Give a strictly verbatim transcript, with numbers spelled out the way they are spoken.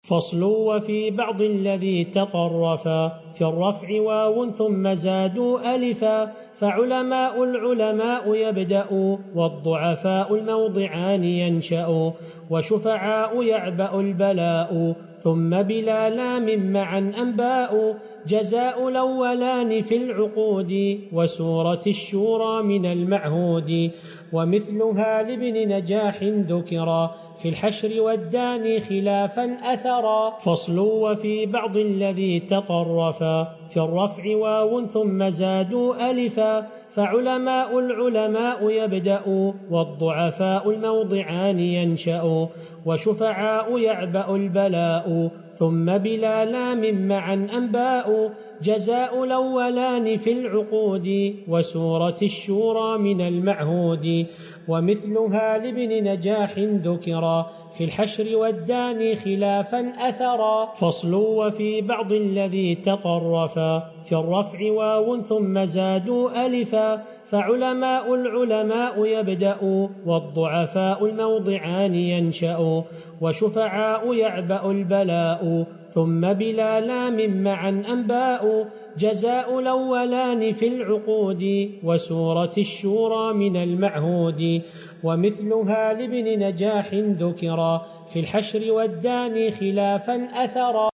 فصل وفي بعض الذي تطرفا في الرفع واو ثم زادوا ألفا فعلماء العلماء يبدأ والضعفاء الموضعان ينشأ وشفعاء يعبأ البلاء ثم بلا لام معا أنباء جزاء الأولان في العقود وسورة الشورى من المعهود ومثلها لابن نجاح ذكرا في الحشر والداني خلافا أثرا. فصل وفي بعض الذي تطرفا في الرفع واو ثم زادوا ألفا فعلماء العلماء يبدأ والضعفاء الموضعان ينشأ وشفعاء يعبأ البلاء ثم بلا لام معا أنباء جزاء الأولان في العقود وسورة الشورى من المعهود ومثلها لابن نجاح ذكرا في الحشر والداني خلافا أثرا. فصل وفي بعض الذي تطرفا في الرفع واو ثم زادوا ألفا فعلماء العلماء يبدأ والضعفاء الموضعان ينشأ وشفعاء يعبأ البلاء ثم بلا لام معا أنباء جزاء الأولان في العقود وسورة الشورى من المعهود ومثلها لابن نجاح ذكرا في الحشر والداني خلافا أثرا.